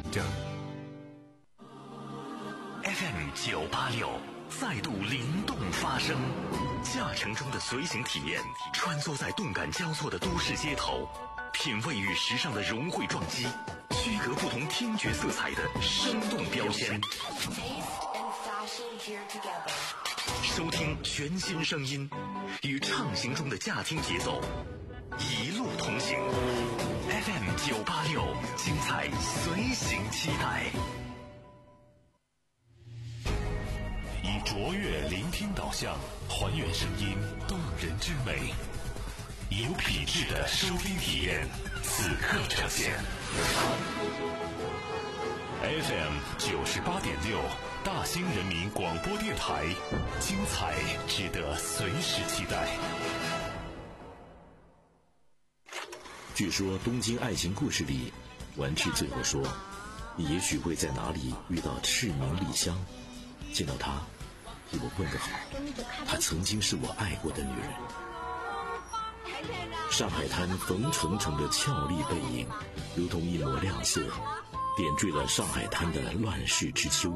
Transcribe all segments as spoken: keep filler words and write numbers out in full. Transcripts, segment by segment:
正。F M 九八六再度灵动发声，驾乘中的随行体验，穿梭在动感交错的都市街头，品味与时尚的融汇撞击，区隔不同听觉色彩的生动标签。收听全新声音，与畅行中的驾听节奏，一路同行。F M 九八六，精彩随行期待。以卓越聆听导向，还原声音动人之美，以有品质的收听体验，此刻呈现。F M 九十八点六，大兴人民广播电台，精彩值得随时期待。 据说《东京爱情故事》里，丸治最后说：“你也许会在哪里遇到赤名莉香，见到她，替我问个好，她曾经是我爱过的女人。”上海滩冯程程的俏丽背影，如同一抹亮色，点缀了上海滩的乱世之秋。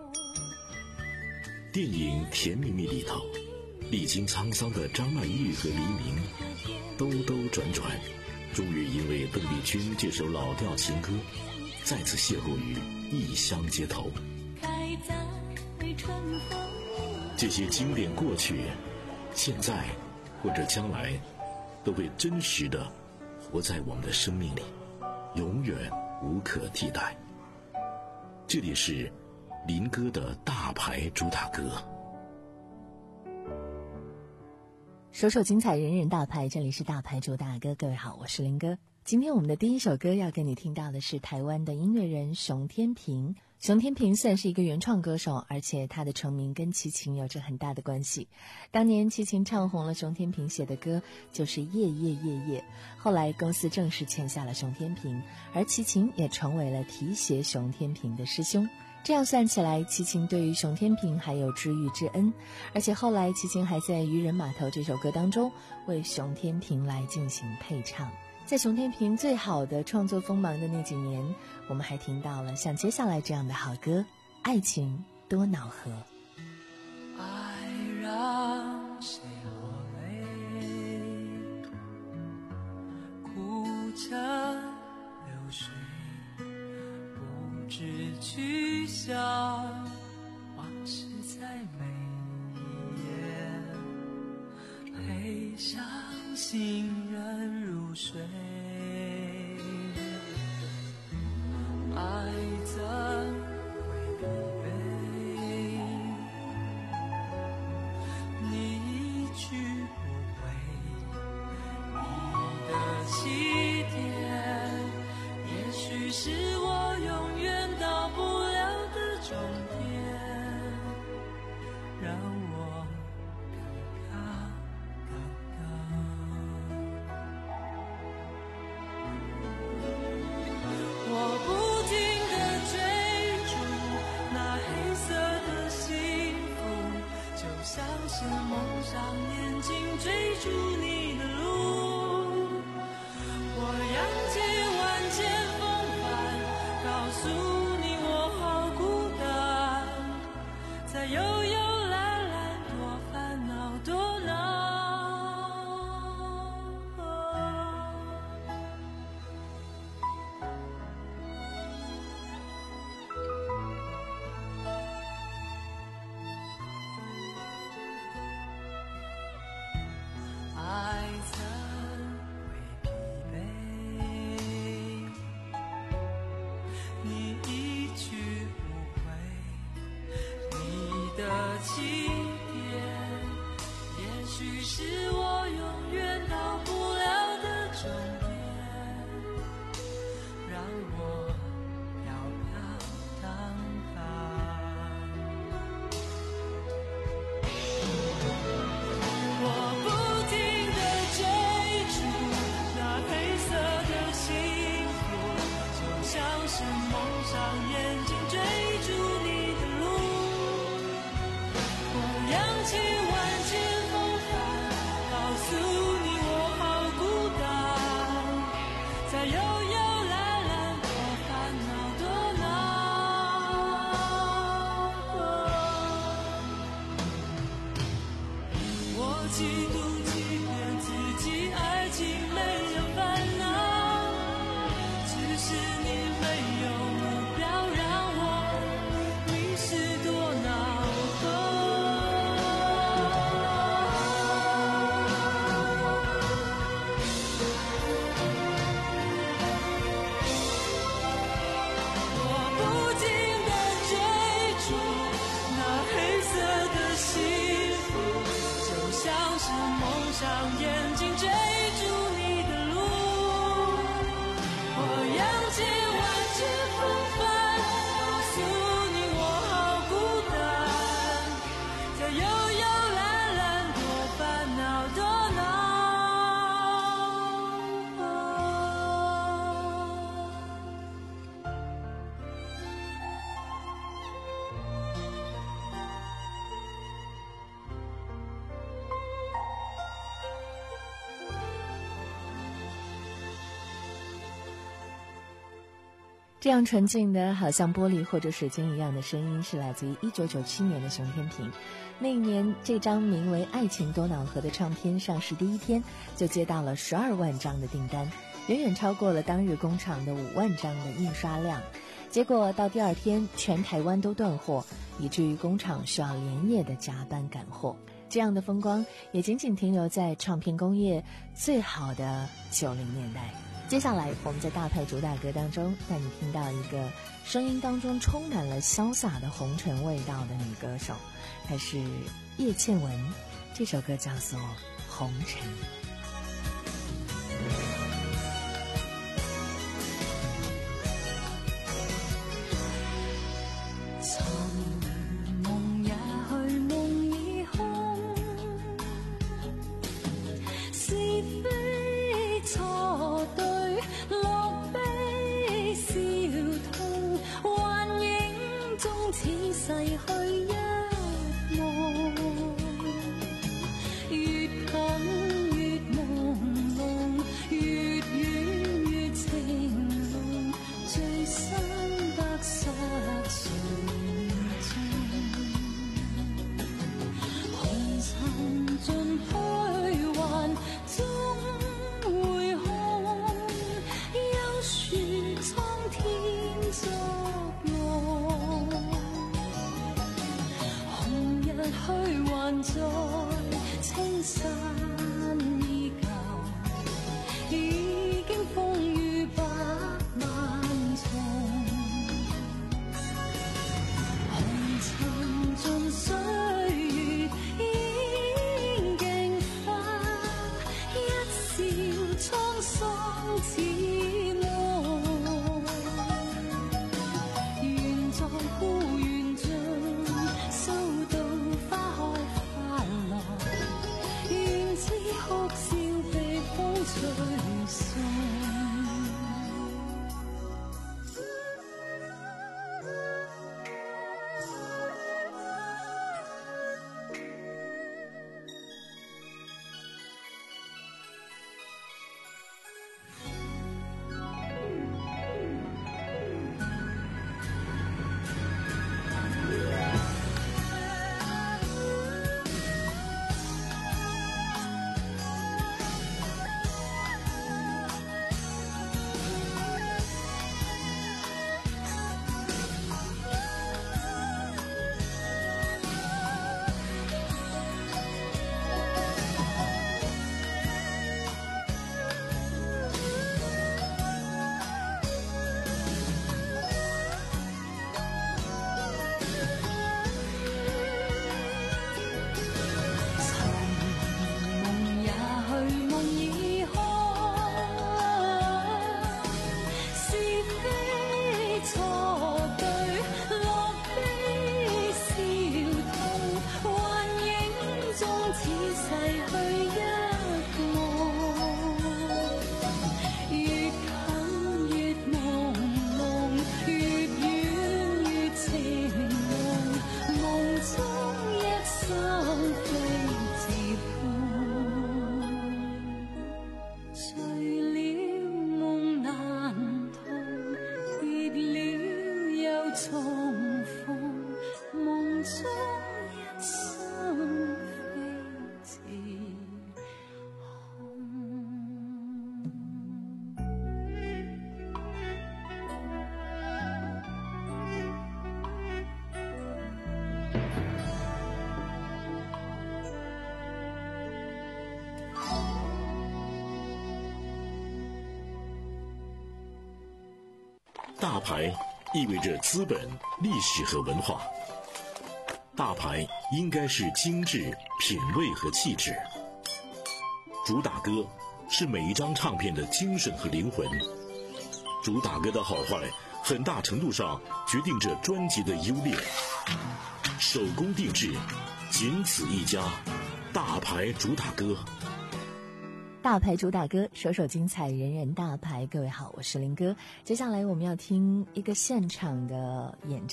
电影《甜蜜蜜》里头，历经沧桑的张曼玉和黎明，兜兜转转，终于因为邓丽君这首老调情歌，再次邂逅于异乡街头。这些经典过去，现在或者将来，都会真实的活在我们的生命里，永远无可替代。这里是林哥的大牌主打歌。 首首精彩，人人大牌，这里是大牌主打歌。各位好，我是林哥。今天我们的第一首歌要跟你听到的是台湾的音乐人熊天平。熊天平算是一个原创歌手，而且他的成名跟齐秦有着很大的关系。当年齐秦唱红了熊天平写的歌就是《夜夜夜夜》，后来公司正式签下了熊天平，而齐秦也成为了提携熊天平的师兄。这样算起来，齐秦对于熊天平还有知遇之恩，而且后来齐秦还在《渔人码头》这首歌当中为熊天平来进行配唱。在熊天平最好的创作锋芒的那几年，我们还听到了像接下来这样的好歌《爱情多恼河》。 爱让谁落泪，哭成流水，不知去向，往事在每一页，陪伤心人入睡。爱怎会疲惫？你一去不回，你的起点，也许是我永远到不了的终点，让我飘飘荡荡。我不停地追逐那黑色的幸福，就像是蒙上眼睛追逐你的路。我扬起万千风帆，告诉你我好孤单，在悠悠蓝蓝多烦恼多恼。爱怎会疲惫？你一去不回，你的起点，也许是我永远到不了的终点，让我飘飘荡荡。我不停地追逐那黑色的幸福，就像是蒙上眼睛追逐你的路。我扬起万千风帆，告诉你我好孤单，在悠悠蓝蓝多烦恼多恼。 这样纯净的好像玻璃或者水晶一样的声音是来自于一九九七年的熊天平。那一年这张名为《爱情多瑙河》的唱片上市第一天就接到了十二万张的订单，远远超过了当日工厂的五万张的印刷量。结果到第二天全台湾都断货，以至于工厂需要连夜的加班赶货。这样的风光也仅仅停留在唱片工业最好的九零年代。接下来我们在大牌主打歌当中带你听到一个声音当中充满了潇洒的红尘味道的女歌手，她是叶倩文，这首歌叫做《红尘》。 大牌意味着资本、历史和文化。大牌应该是精致、品味和气质。主打歌是每一张唱片的精神和灵魂。主打歌的好坏，很大程度上决定着专辑的优劣。手工定制，仅此一家。大牌主打歌。 大牌主打歌，首首精彩，人人大牌。各位好，我是林哥。接下来我们要听一个现场的演唱，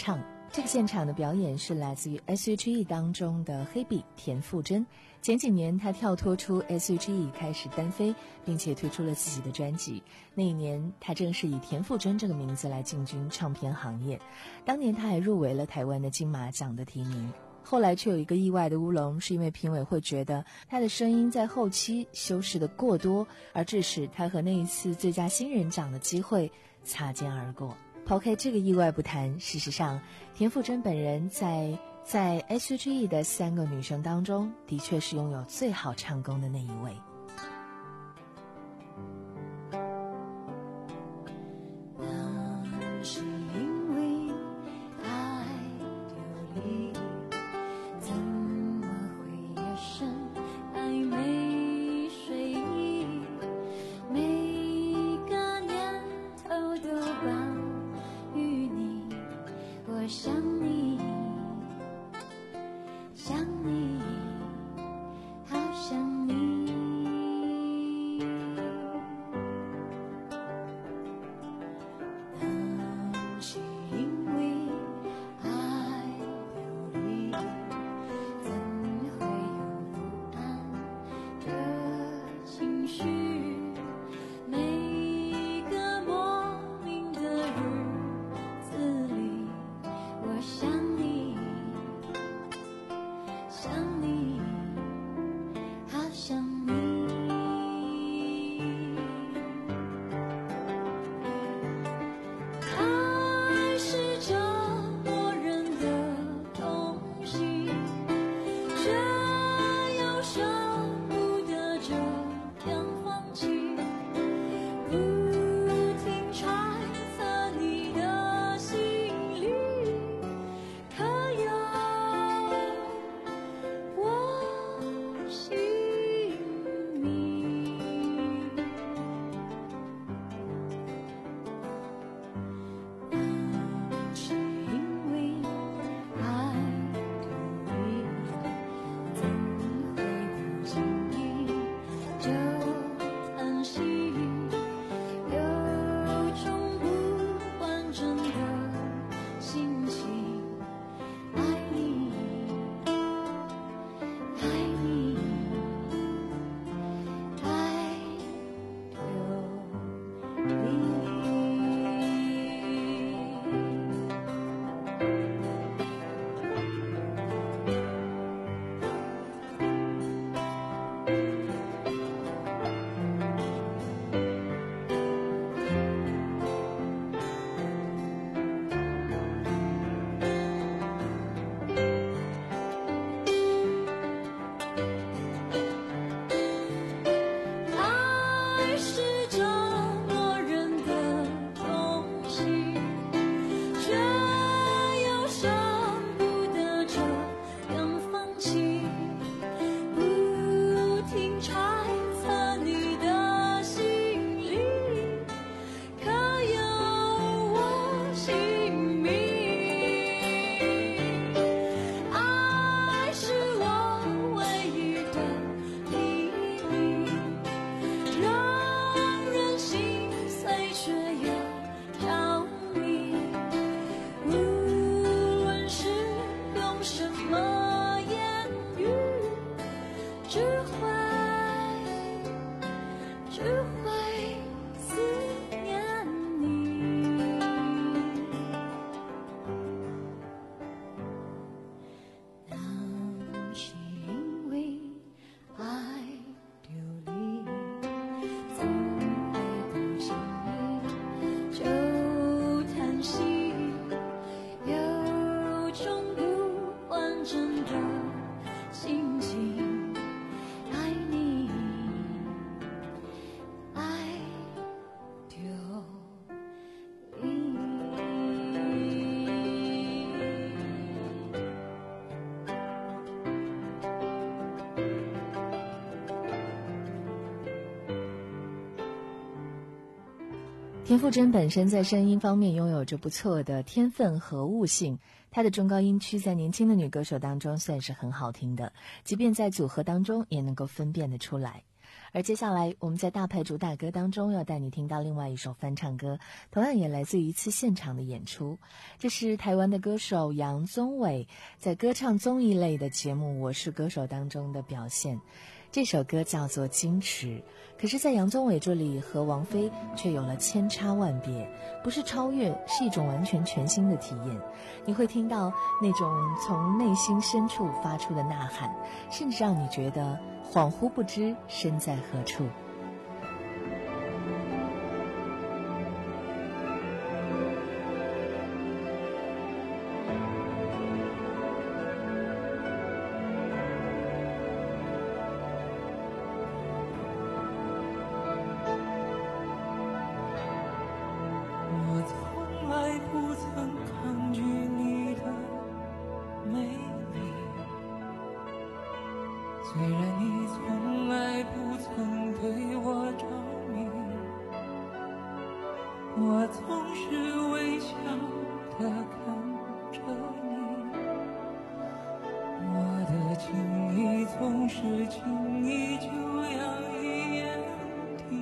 这个现场的表演是来自于 S H E 当中的黑笔田馥甄。前几年她跳脱出 S H E 开始单飞，并且推出了自己的专辑。那一年她正是以田馥甄这个名字来进军唱片行业。当年她还入围了台湾的金马奖的提名。后来却有一个意外的乌龙，是因为评委会觉得她的声音在后期修饰的过多，而致使她和那一次最佳新人奖的机会擦肩而过。抛开这个意外不谈，事实上田馥甄本人在在 S H E 的三个女生当中的确是拥有最好唱功的那一位。 那是因为爱流离，怎么会夜深暧昧睡意，每个念头都关于你，我想你想你好想你，那是因为爱流离，怎会有不安的情绪，每个莫名的日子里，我想你想你好想你，爱是折磨人的东西，却又舍不得这样放弃，不停揣测你的心里，可有我姓名？那是因为爱流离，怎会不经意就叹息，有种不完整的心情，爱你爱你爱流离。爱是折磨人的东西，却又舍不得这样放弃，不停揣测你的心里，可有我姓名？爱是我唯一的秘密，让人心碎却又着迷，无论是用什么言语，只会只会思念你。那是因为爱流离，怎会不经意就叹息，有种不完整的心情，爱你爱流离。 田馥甄本身在声音方面拥有着不错的天分和悟性，她的中高音区在年轻的女歌手当中算是很好听的，即便在组合当中也能够分辨得出来。 而接下来我们在大牌主打歌当中要带你听到另外一首翻唱歌，同样也来自于一次现场的演出。这是台湾的歌手杨宗纬在歌唱综艺类的节目《我是歌手》当中的表现。这首歌叫做《矜持》，可是在杨宗纬这里和王菲却有了千差万别，不是超越，是一种完全全新的体验。你会听到那种从内心深处发出的呐喊，甚至让你觉得恍惚不知身在何处。 虽然你从来不曾对我着迷，我总是微笑地看着你，我的情意总是轻易就洋溢眼底。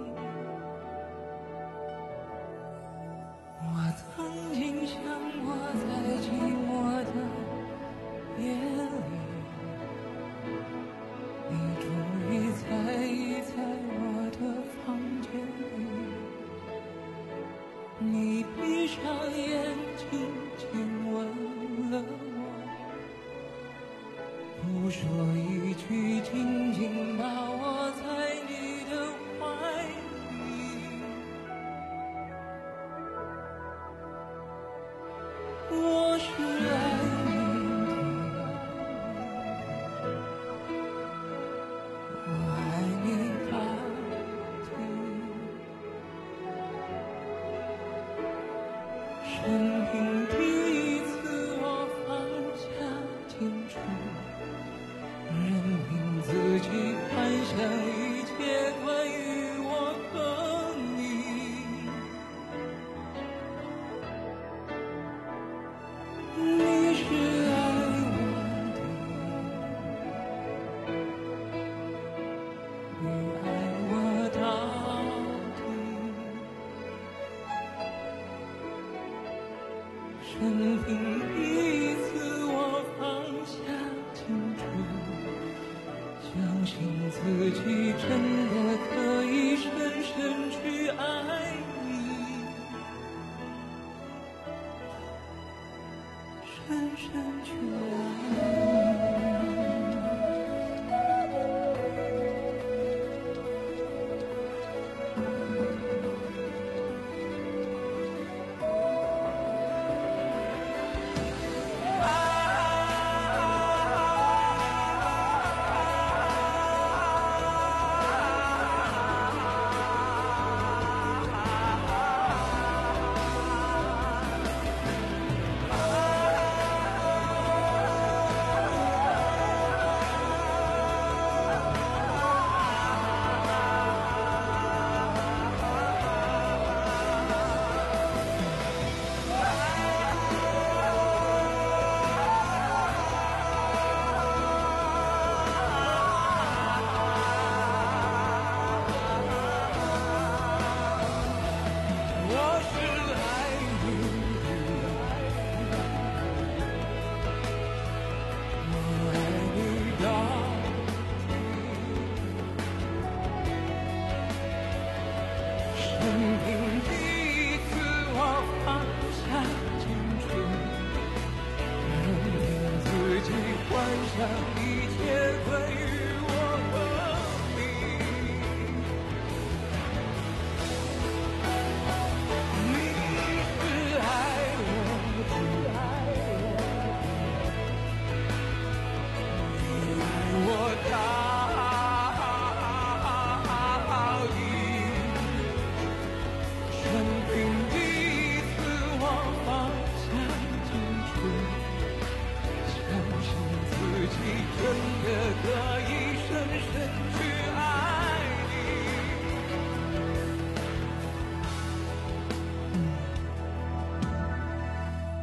我曾经想过在寂寞的夜里，你终于在意在我的房间里，你闭上眼睛亲吻了我，不说一句，紧紧把我在你的怀里。我是爱你的，我爱你到底，生平第一次我放下矜持，任凭自己幻想一切关于我和你。你是爱我的，你爱我到底，生平第一次我放下矜持，相信自己真的可以深深去爱你，深深去爱你。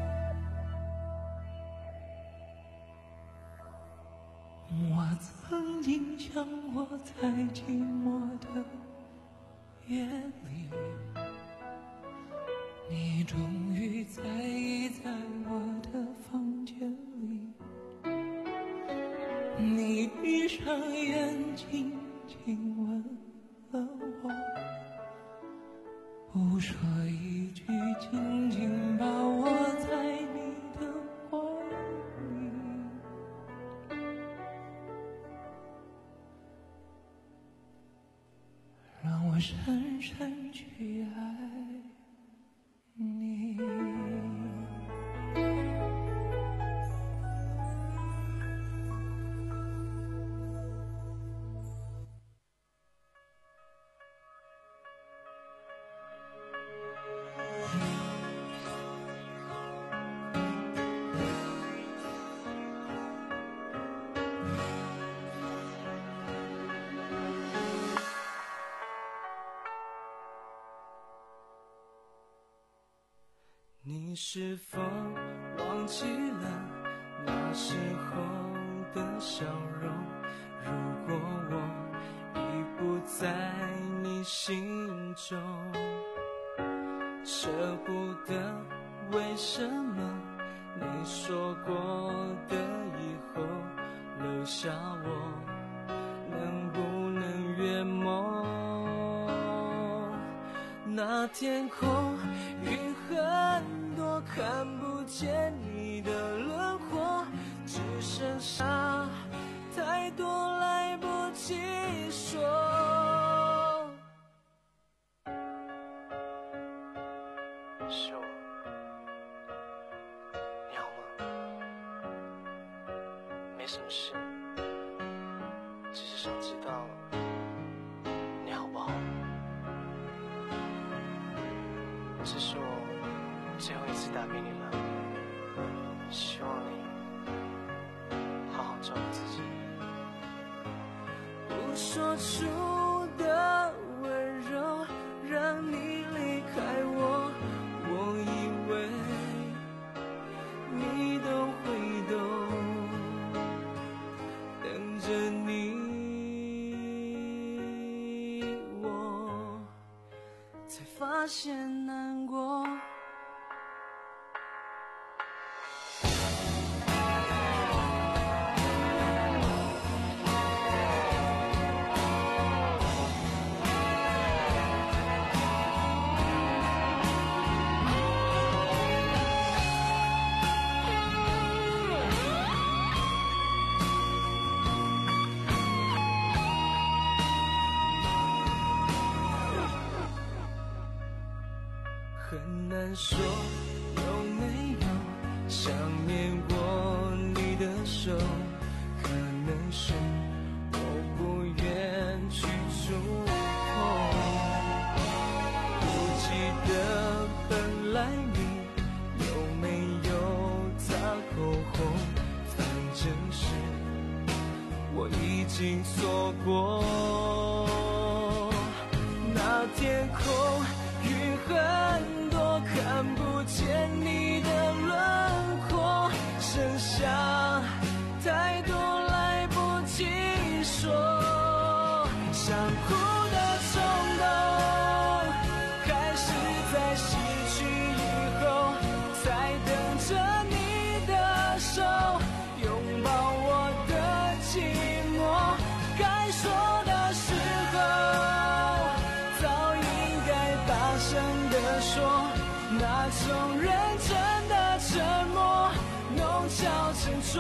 我曾曾经像我在寂寞的夜里，你终于在意在我的房间里，你闭上眼睛亲吻了我，不说一句，紧紧把我在你的怀里，让我深深去爱你。你是否忘记了那时候的笑容？如果我已不在你心中，舍不得，为什么你说过的以后留下我，能不能圆梦？那天空云很多，看不见你的轮廓，只剩下太多来不及说。 是我，你好吗？没什么事，只是想知道你好不好。这是我最后一次打给你了，希望你好好照顾自己。 不说出的温柔让你离开我，我以为你都会懂，等着你，我才发现难过。很难说有没有想念过你的手，可能是我不愿去触碰。不记得本来你有没有擦口红，反正是我已经错过。那天空云很多，看不见你的轮廓，剩下太多来不及说。想哭的冲动，还是在失去以后，才等着你的手，拥抱我的寂寞。该说的时候早应该大声地说，那种认真的沉默弄巧成拙，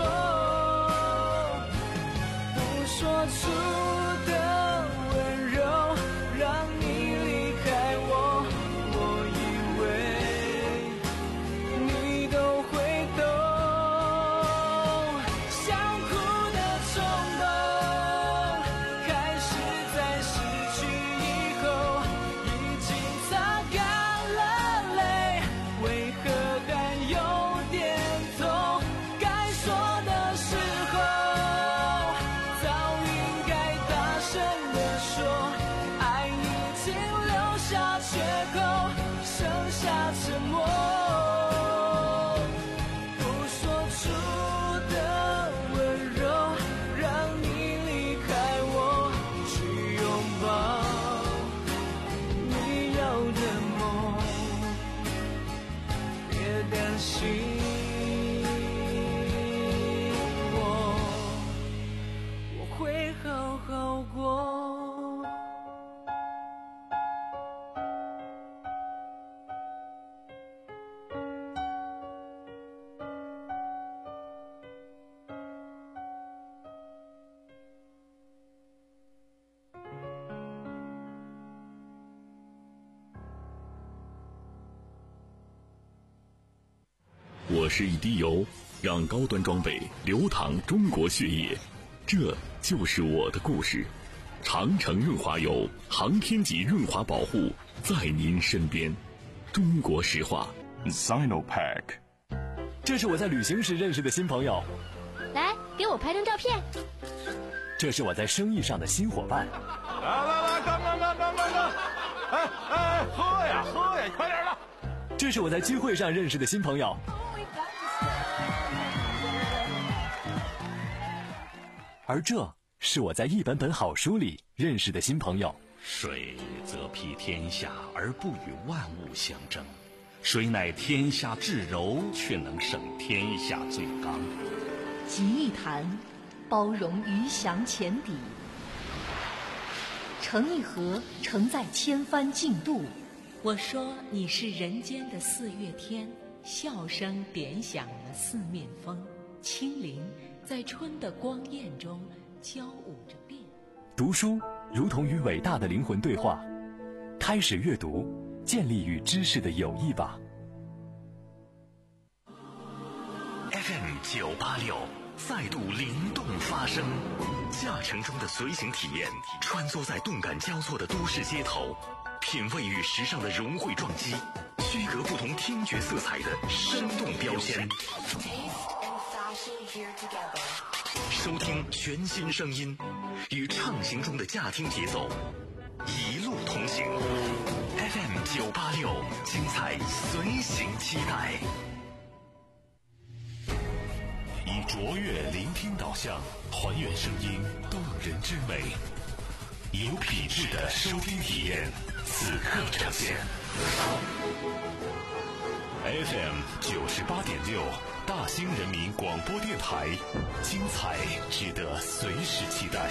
不说出的温柔让你离开我，我以为你都会懂。想哭的冲动，还是在失去以后已经擦干了泪，为何还有点痛？该说的时候早应该我是一滴油，让高端装备流淌中国血液，这就是我的故事。长城润滑油，航天级润滑保护，在您身边。中国石化 Sinopac。 这是我在旅行时认识的新朋友， 来给我拍张照片。 这是我在生意上的新伙伴。 来来来，干干干干干干！哎哎，喝呀喝呀，快点了！ 这是我在聚会上认识的新朋友。而这是我在一本本好书里认识的新朋友。 水则披天下而不与万物相争，水乃天下至柔，却能胜天下最刚。 集一坛，包容鱼翔浅底；盛一盒，承载千帆竞渡。我说你是人间的四月天，笑声点响了四面风，清灵在春的光艳中交舞着变。 读书如同与伟大的灵魂对话，开始阅读，建立与知识的友谊吧。 F M 九八六再度灵动发声，驾乘中的随行体验，穿梭在动感交错的都市街头，品味与时尚的融汇撞击，区隔不同听觉色彩的生动标签。收听全新声音，与畅行中的驾听节奏，一路同行。F M 九八六，精彩随行期待。以卓越聆听导向，还原声音动人之美，有品质的收听体验，此刻呈现。F M 九十八点六，大兴人民广播电台，精彩值得随时期待。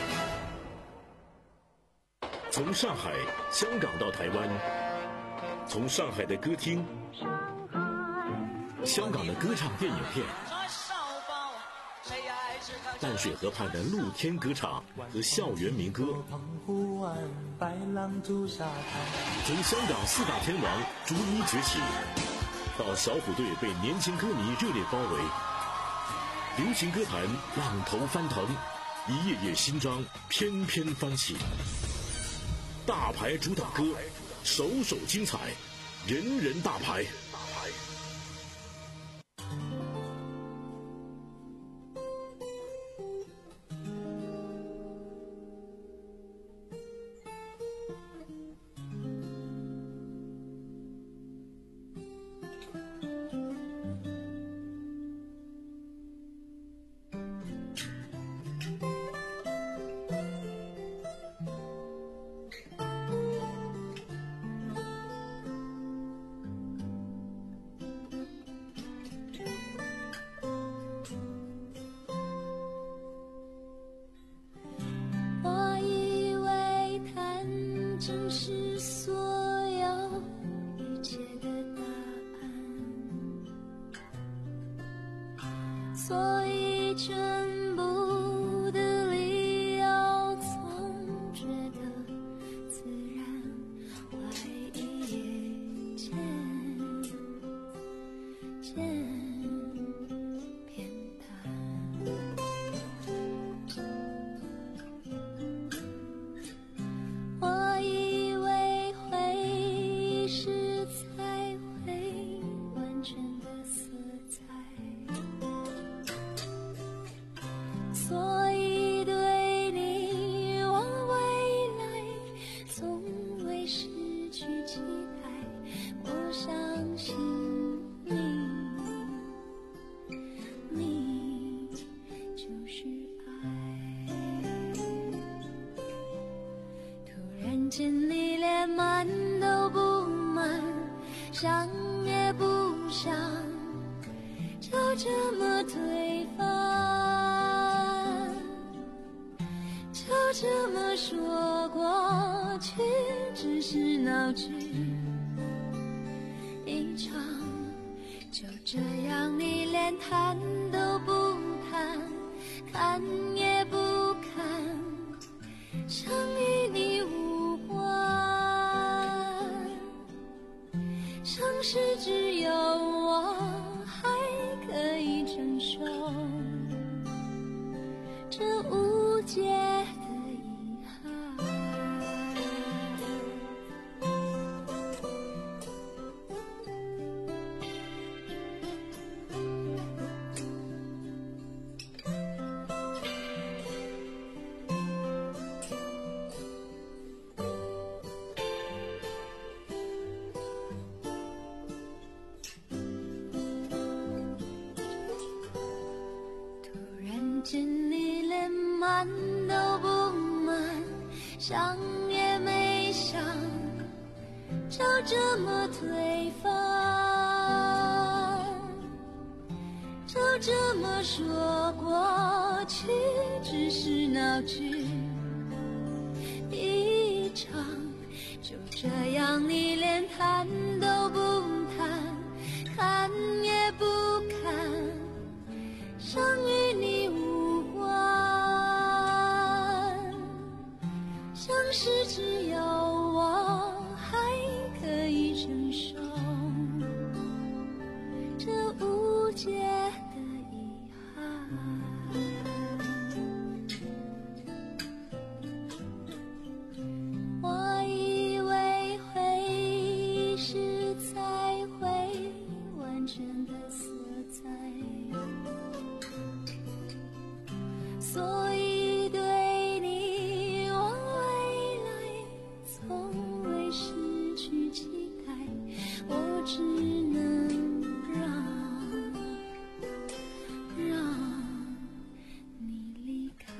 从上海、香港到台湾，从上海的歌厅、香港的歌唱电影片，淡水河畔的露天歌唱和校园民歌，从香港四大天王逐一崛起，到小虎队被年轻歌迷热烈包围，流行歌坛浪头翻腾，一页页新章翩翩翻起。大牌主打歌，首首精彩，人人大牌。 是只有我还见你连满都不满，想也没想就这么推翻，就这么说过去只是闹剧一场，就这样你连谈都不谈，看也不看，想与你无关，像是只有我还可以承受这无解的遗憾。我以为回忆是才会完整的色彩，所以对你我未来从未失去期待，我只能让让你离开。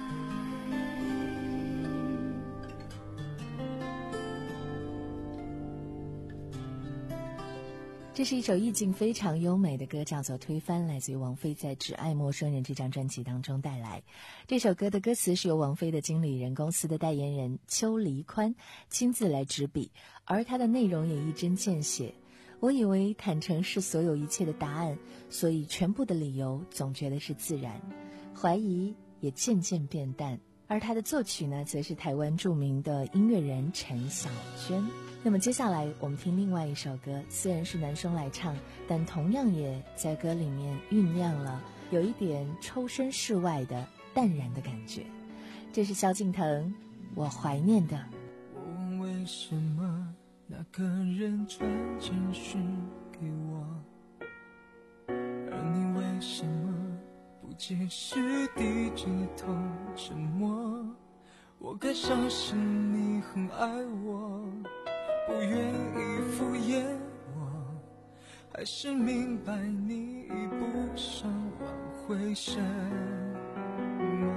这是一首意境非常优美的歌，叫做《推翻》，来自于王菲在《只爱陌生人》这张专辑当中带来。这首歌的歌词是由王菲的经理人公司的代言人邱黎宽亲自来执笔，而它的内容也一针见血。我以为坦诚是所有一切的答案，所以全部的理由总觉得是自然，怀疑也渐渐变淡。而他的作曲呢，则是台湾著名的音乐人陈小娟。那么接下来我们听另外一首歌，虽然是男生来唱，但同样也在歌里面酝酿了有一点抽身事外的淡然的感觉。这是萧敬腾，我怀念的。 我问为什么那个人传简讯给我，而你为什么不解释低着头沉默？我该相信你很爱我，不愿意敷衍我，还是明白你已不想挽回什么？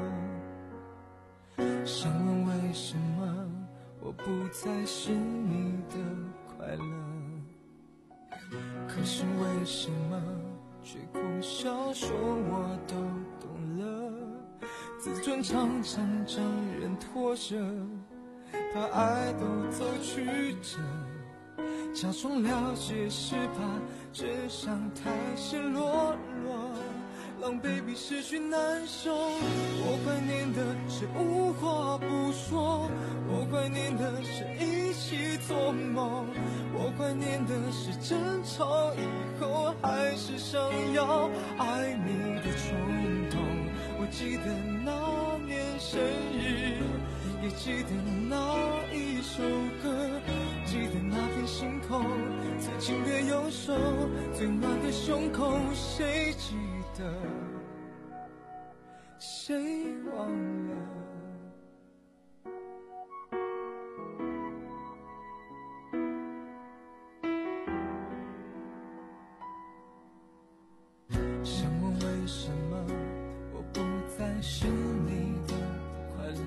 想问为什么我不再是你的快乐，可是为什么却苦笑说我都懂了？自尊常常将人拖着，把爱都走曲折，假装了解是怕真相太赤裸裸，狼狈比失去难受。我怀念的是无话不说，我怀念的是一起做梦，我怀念的是争吵以后还是想要爱你的冲动。我记得那年生日，也记得那一首歌，记得那片星空，最紧的右手，最暖的胸口，谁记得，谁忘了？想问为什么我不再是你的快乐，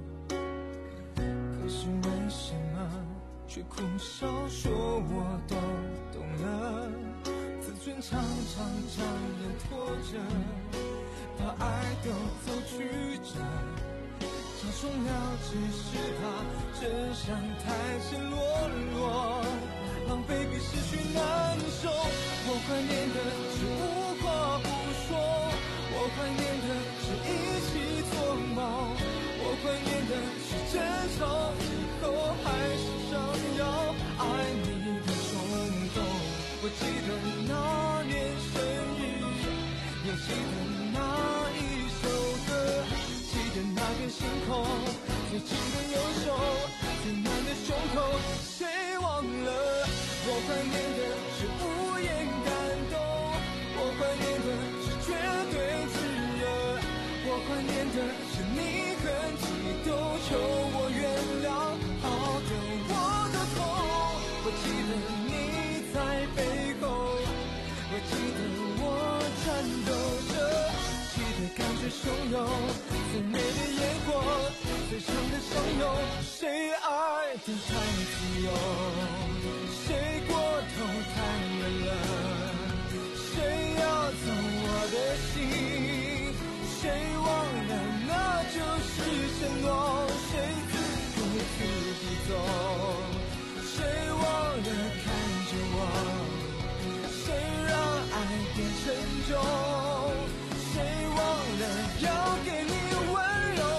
可是为什么却苦笑说我都懂了？自尊常常将人拖着，把爱都走曲折，假装了解是怕真相太赤裸裸，狼狈比失去难受。我怀念的是无话不说，我怀念的是一起做梦，我怀念的是争吵以后还是想要爱你的冲动。我记得那年生日，也记得那一首歌，记得那片星空，最紧的右手，最暖的胸口，谁忘了？我怀念的是无言感动，我怀念的是绝对炙热，我怀念的是你很激动求我原谅，好的我的痛。我记得你在背后，我记得我颤抖着，记得感觉汹涌，最美的烟火，最长的相拥。谁爱得太自由，谁过头太远了，谁要走我的心，谁忘了那就是承诺，谁自顾自地走，谁忘了看着我，谁让爱变沉重，谁忘了要给你温柔。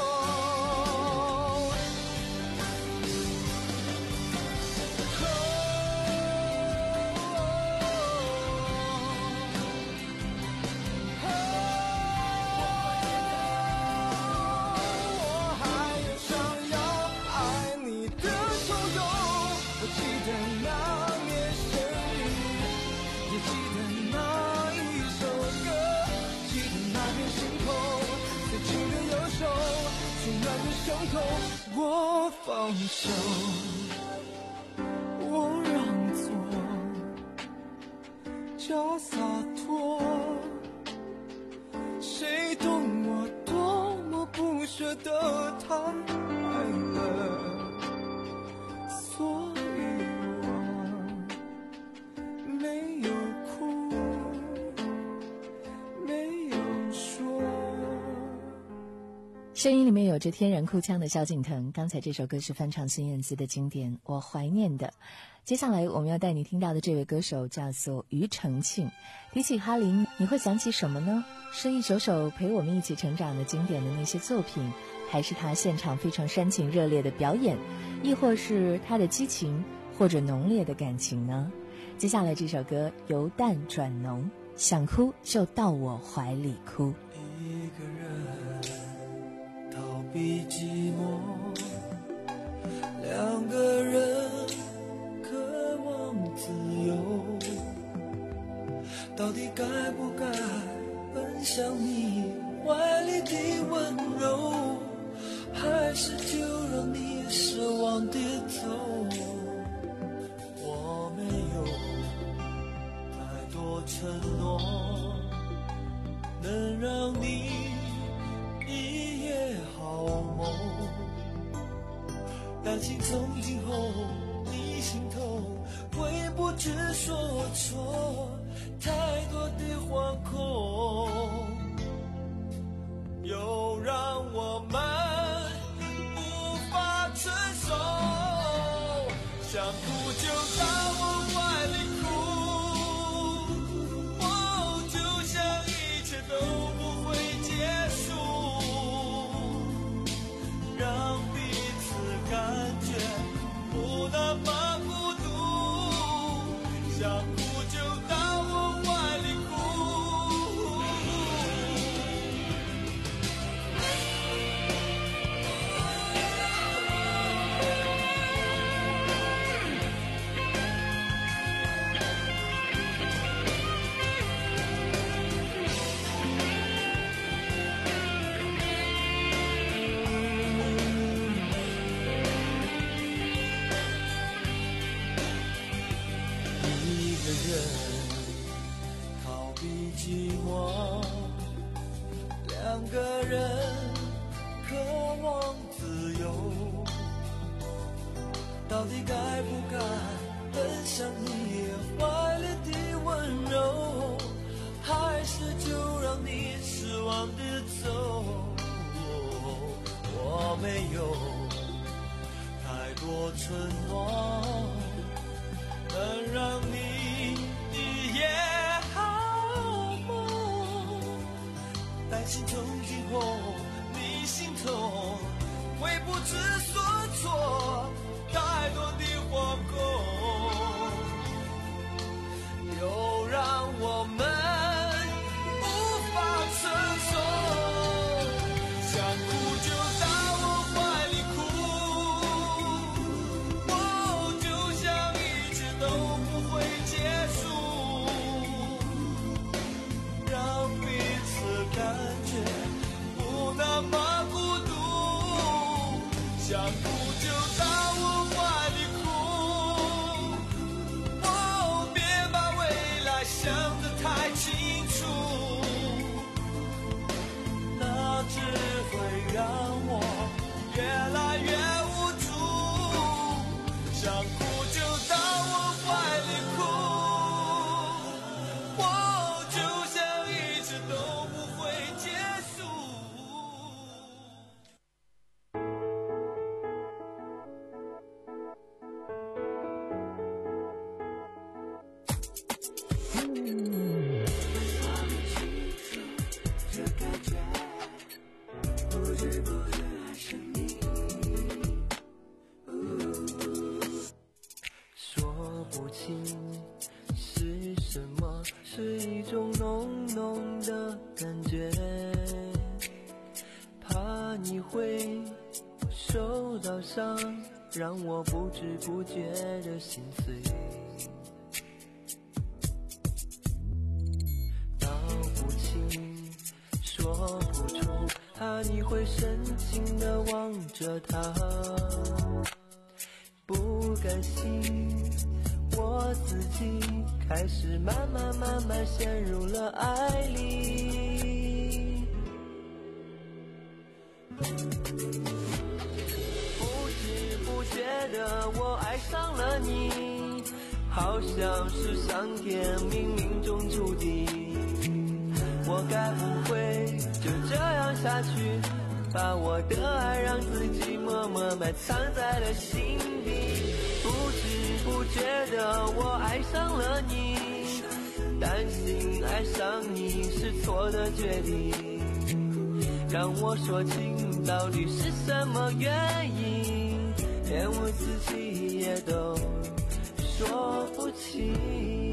我还有想要爱你的冲动，我记得那年生日，也记得那一首歌，记得那片星空，最紧的右手，最暖的胸口。我放手，我让座，叫洒脱。谁懂我多么不舍得太快乐，所以我没有哭，没有说。 声音里面有着天然哭腔的萧敬腾，刚才这首歌是翻唱孙燕姿的经典《我怀念的》。接下来我们要带你听到的这位歌手叫做庾澄庆。提起哈林，你会想起什么呢？是一首首陪我们一起成长的经典的那些作品，还是他现场非常煽情热烈的表演，亦或是他的激情或者浓烈的感情呢？接下来这首歌由淡转浓，想哭就到我怀里哭。 一个人逃避寂寞，两个人渴望自由，到底该不该奔向你怀里的温柔，还是就让你失望地走。我没有太多承诺，能让你一夜好梦，担心从今后你心痛，会不知所措，太多的惶恐，又让我们无法承受，想哭就到我怀里哭，哦，就像一切都不会结束，让彼此感觉不那么孤独，想哭就到我怀里哭。一个人逃避寂寞，两个人渴望自由，到底该不该奔向你怀里的温柔，还是就让你失望地走。我没有太多承诺，能让你一夜好梦，担心从今后你心痛，会不知所措，太多的惶恐，又让我们无法承受，想哭就到我怀里哭，哦，就像一切都不会结束，让彼此感觉不那么孤独，想哭就到我怀里哭。 痛的感觉，怕你会受到伤，让我不知不觉的心碎。道不清，说不出，怕你会深情的望着他，不甘心我自己开始慢慢慢慢陷入了爱里，不知不觉的我爱上了你，好像是上天冥冥中注定，我该不会就这样下去，把我的爱让自己默默埋藏在了心底，不知不觉的我爱上了你，担心爱上你是错的决定，让我说清到底是什么原因，连我自己也都说不清。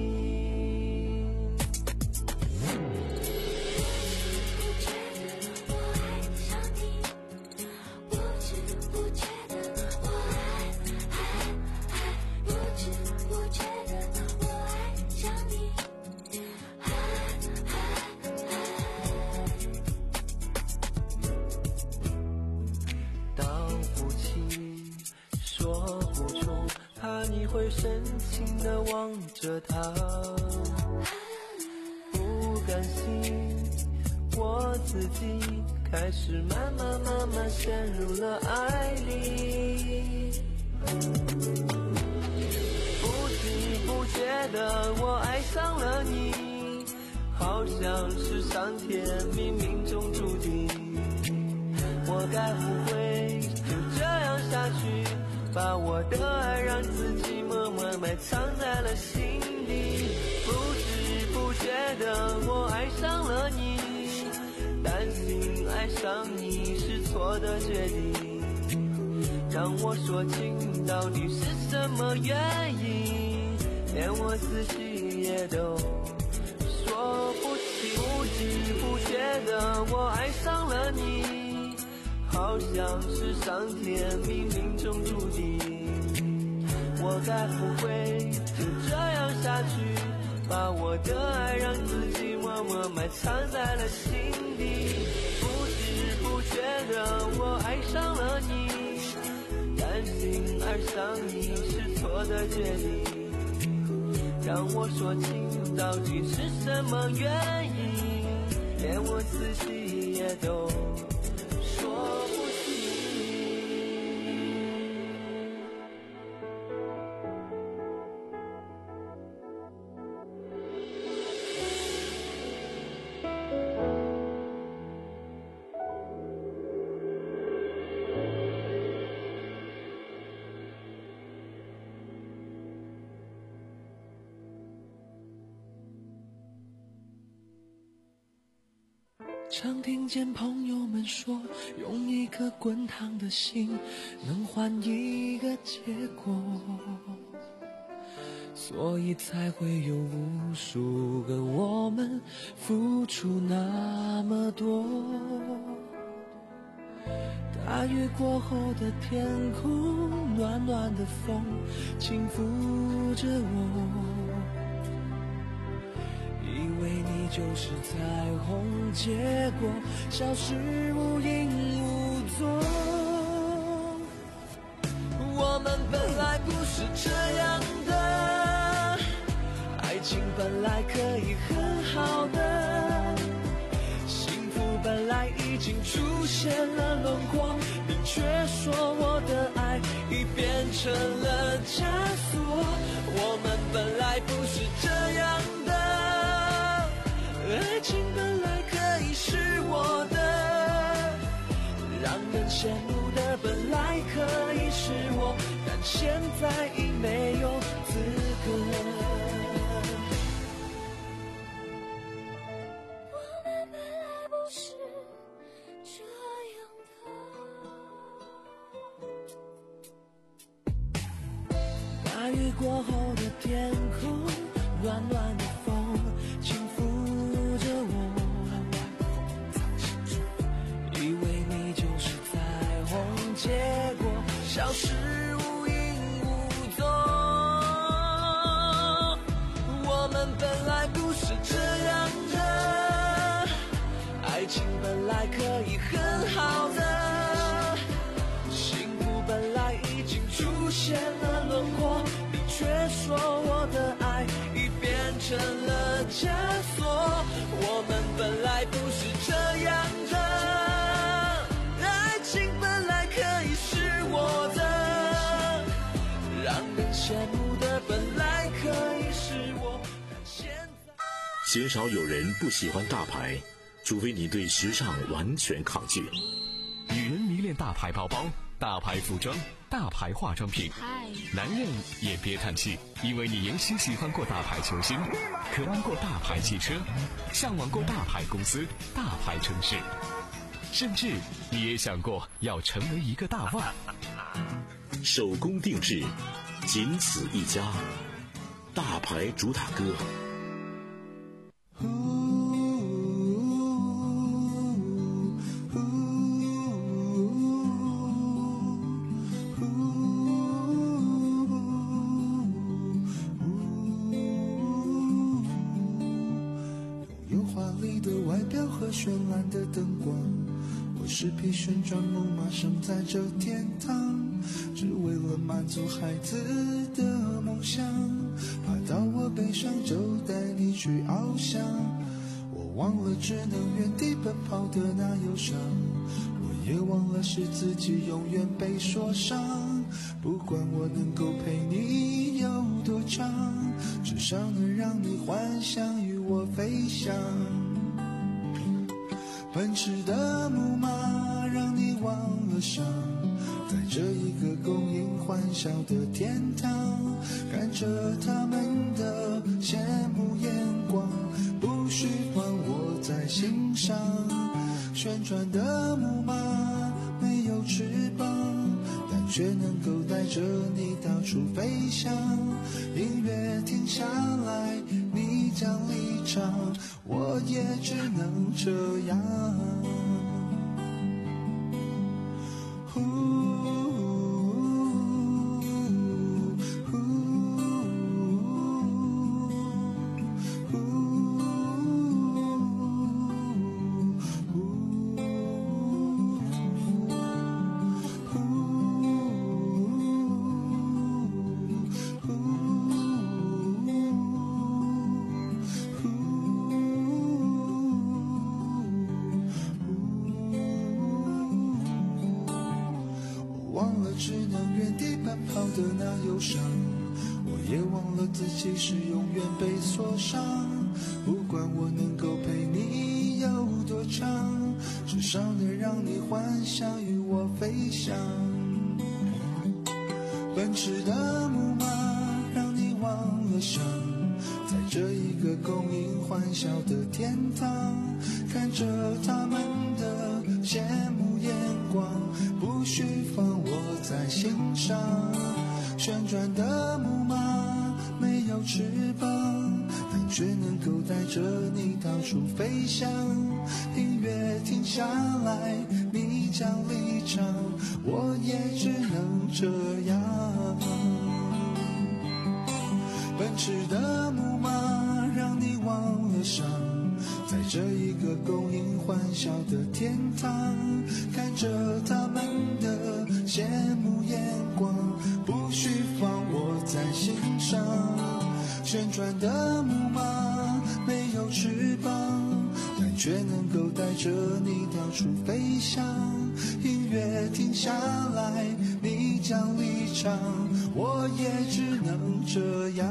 会深情地望着他，不甘心我自己开始慢慢慢慢陷入了爱里，不知不觉的我爱上了你，好像是上天冥冥中注定，我该不会就这样下去，把我的爱让自己默默埋藏在了心底，不知不觉的我爱上了你，担心爱上你是错的决定，让我说清到底是什么原因，连我自己也都说不清，不知不觉的我爱上了你，好像是上天冥冥中注定，我该不会就这样下去，把我的爱让自己默默埋藏在了心底，不知不觉的我爱上了你，担心爱上你是错的决定，让我说清到底是什么原因，连我自己也都说不清。常听见朋友们说，用一颗滚烫的心能换一个结果，所以才会有无数个我们付出那么多。大雨过后的天空，暖暖的风轻抚着我，以为你就是彩虹，结果消失无影无踪。我们本来不是这样的，爱情本来可以很好的，幸福本来已经出现了轮廓，你却说我的爱已变成了枷锁。我们本来不是这样的，爱情本来可以是我的，让人羡慕的本来可以是我，但现在已没有资格。我们本来不是这样的。大雨过后的天空，暖暖的风轻抚着我， 很好的。幸福本来已经出现了轮廓，你却说我的爱已变成了枷锁。我们本来不是这样的，爱情本来可以是我的，让人羡慕的本来可以是我。 鲜少有人不喜欢大牌，除非你对时尚完全抗拒。 女人迷恋大牌包包、大牌服装、大牌化妆品，男人也别叹气，因为你也许喜欢过大牌球星，渴望过大牌汽车，向往过大牌公司、大牌城市，甚至你也想过要成为一个大腕。 手工定制，仅此一家，大牌主打歌。 绚烂的灯光，我是匹旋转木马，生在这天堂，只为了满足孩子的梦想。爬到我背上就带你去翱翔，我忘了只能原地奔跑的那忧伤，我也忘了是自己永远被说伤。不管我能够陪你有多长，至少能让你幻想与我飞翔。奔驰的木马让你忘了伤，在这一个供应欢笑的天堂，看着他们的羡慕眼光，不需放我在心上。旋转的木马没有翅膀，但却能够带着你到处飞翔。音乐停下来，你将离场，我也只能这样。只能原地奔跑的那忧伤，我也忘了自己是永远被锁上。不管我能够陪你有多长，至少能让你幻想与我飞翔。奔驰的木马让你忘了伤，在这一个供应欢笑的天堂，看着他们的羡慕眼光，不需放我在心上。旋转的木马没有翅膀，但却能够带着你到处飞翔。音乐停下来，你将离场，我也只能这样。奔驰的木马让你忘了伤，在这一个供应欢笑的天堂，看着他们的羡慕眼光，不需放我在心上。旋转的木马没有翅膀，但却能够带着你到处飞翔。音乐停下来，你将离场，我也只能这样。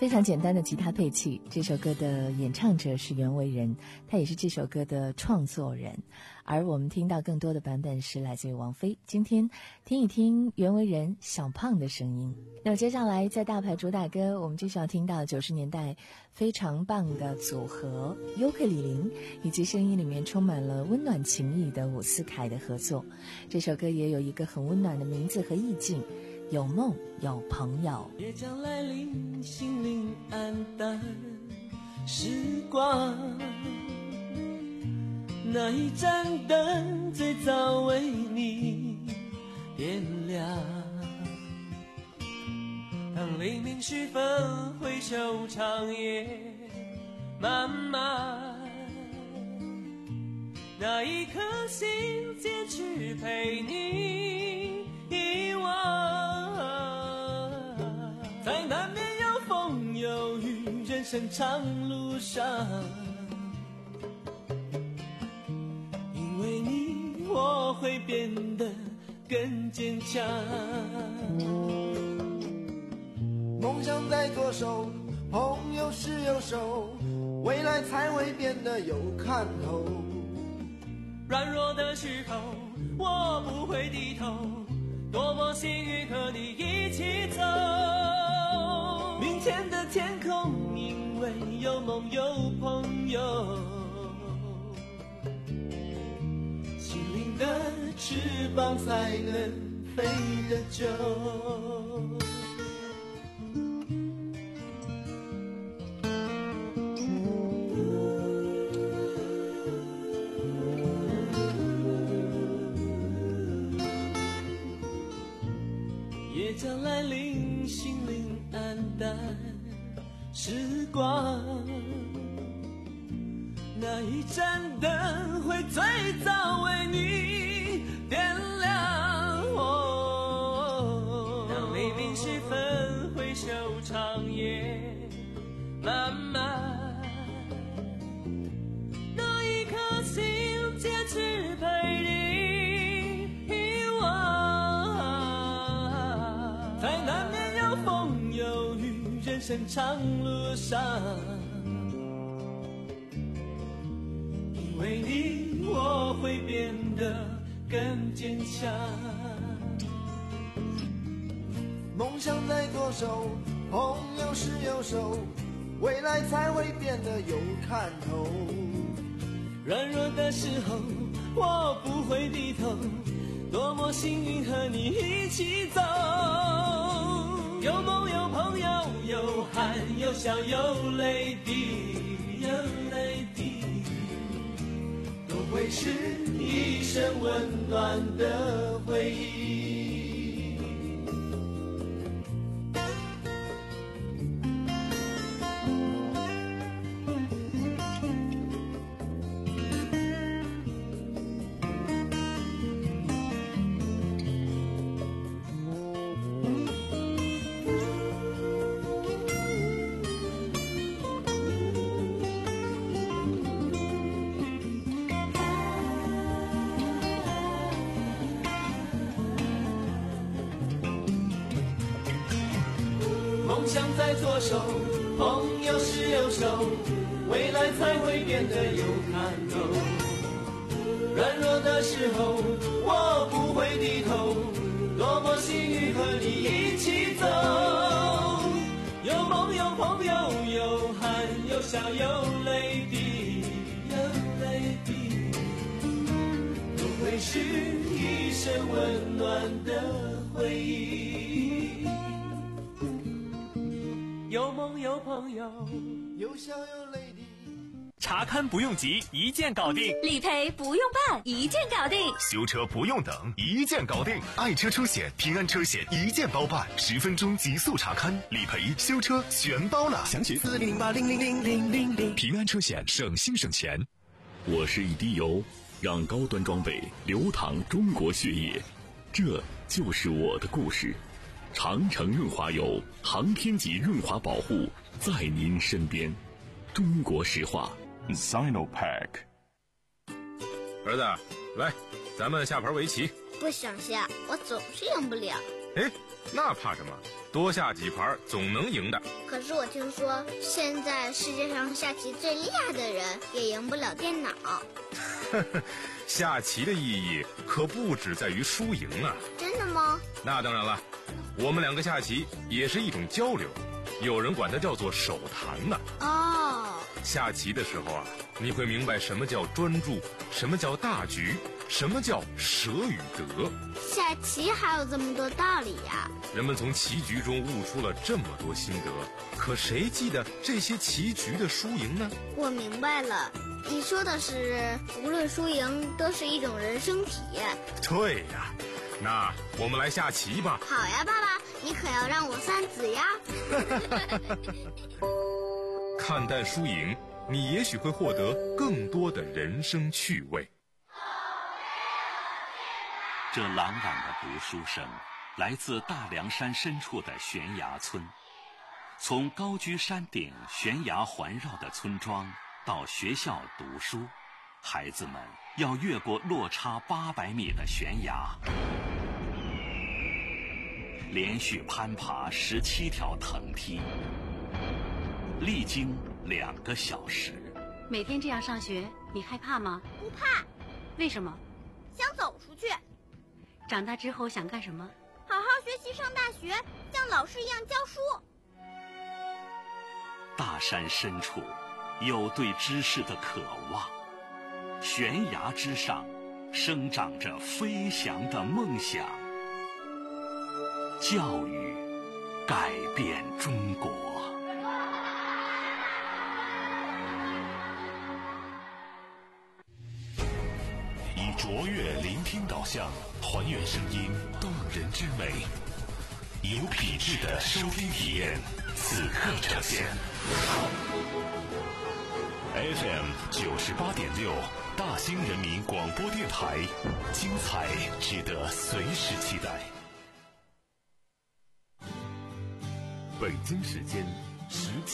非常简单的吉他配器，这首歌的演唱者是袁惟仁，他也是这首歌的创作人。而我们听到更多的版本是来自于王菲。今天听一听袁惟仁小胖的声音。那么接下来在大牌主打歌，我们继续要听到九十年代非常棒的组合尤克里里，以及声音里面充满了温暖情谊的伍思凯的合作。这首歌也有一个很温暖的名字和意境，有梦有朋友。 夜将来临，心灵黯淡，时光那一盏灯最早为你点亮。当黎明时分，回首长夜漫漫，那一颗心坚持陪你遗忘。在难免有风有雨，人生长路上，因为你我会变得更坚强。 梦想在左手，朋友是右手，未来才会变得有看头。 软弱的时候我不会低头，多么幸运和你一起走。明天的天空，因为有梦有朋友，心灵的翅膀才能飞得久。夜将来临，心灵黯淡，时光那一盏灯会最早为你点亮。哦，当黎明时分，回首长夜漫漫，那一颗心坚持陪你遗忘。在难免有风有雨，人生长路上，因为你我会变得更坚强。 梦想在左手，朋友是右手，未来才会变得有看头。 软弱的时候我不会低头，多么幸运和你一起走。有梦有朋友，有汗有笑有泪滴，有泪滴，都会是一生温暖的回忆。梦想在左手，朋友是右手，未来才会变得有看头。软弱的时候我不会低头，多么幸运和你一起走。有梦有朋友，有汗有笑有泪滴，有泪滴，都会是一生温暖的回忆。有梦有朋友， 有笑有泪滴。 查看不用急，一键搞定； 理赔不用办，一键搞定； 修车不用等，一键搞定。爱车车险、平安车险一键包办，十分钟极速查看、理赔、修车全包了。 详询四零零八零零零零零零。 平安车险，省心省钱。 我是一滴油，让高端装备流淌中国血液，这就是我的故事。长城润滑油，航天级润滑保护，在您身边。中国石化 Sinopack。 儿子，来，咱们下盘围棋。 不想下，我总是赢不了。 哎，那怕什么？多下几盘总能赢的。 可是我听说，现在世界上下棋最厉害的人也赢不了电脑。 下棋的意义可不只在于输赢啊！ 真的吗？ 那当然了，我们两个下棋也是一种交流，有人管它叫做手谈呢。 哦， 下棋的时候啊，你会明白什么叫专注，什么叫大局，什么叫舍与得。 下棋还有这么多道理呀！ 人们从棋局中悟出了这么多心得，可谁记得这些棋局的输赢呢？ 我明白了，你说的是无论输赢都是一种人生体验。 对呀，那我们来下棋吧。 好呀，爸爸，你可要让我三子呀。 看淡输赢，你也许会获得更多的人生趣味。 这朗朗的读书声来自大凉山深处的悬崖村。从高居山顶、悬崖环绕的村庄到学校读书，孩子们要越过落差八百米的悬崖，连续攀爬十七条藤梯，历经两个小时。 每天这样上学，你害怕吗？ 不怕。 为什么？ 想走出去。 长大之后想干什么？ 好好学习，上大学，像老师一样教书。 大山深处有对知识的渴望，悬崖之上生长着飞翔的梦想。教育改变中国。 以卓越聆听导向，还原声音动人之美，有品质的收听体验，此刻呈现。F M 九十八点六，大兴人民广播电台，精彩值得随时期待。 北京时间十七。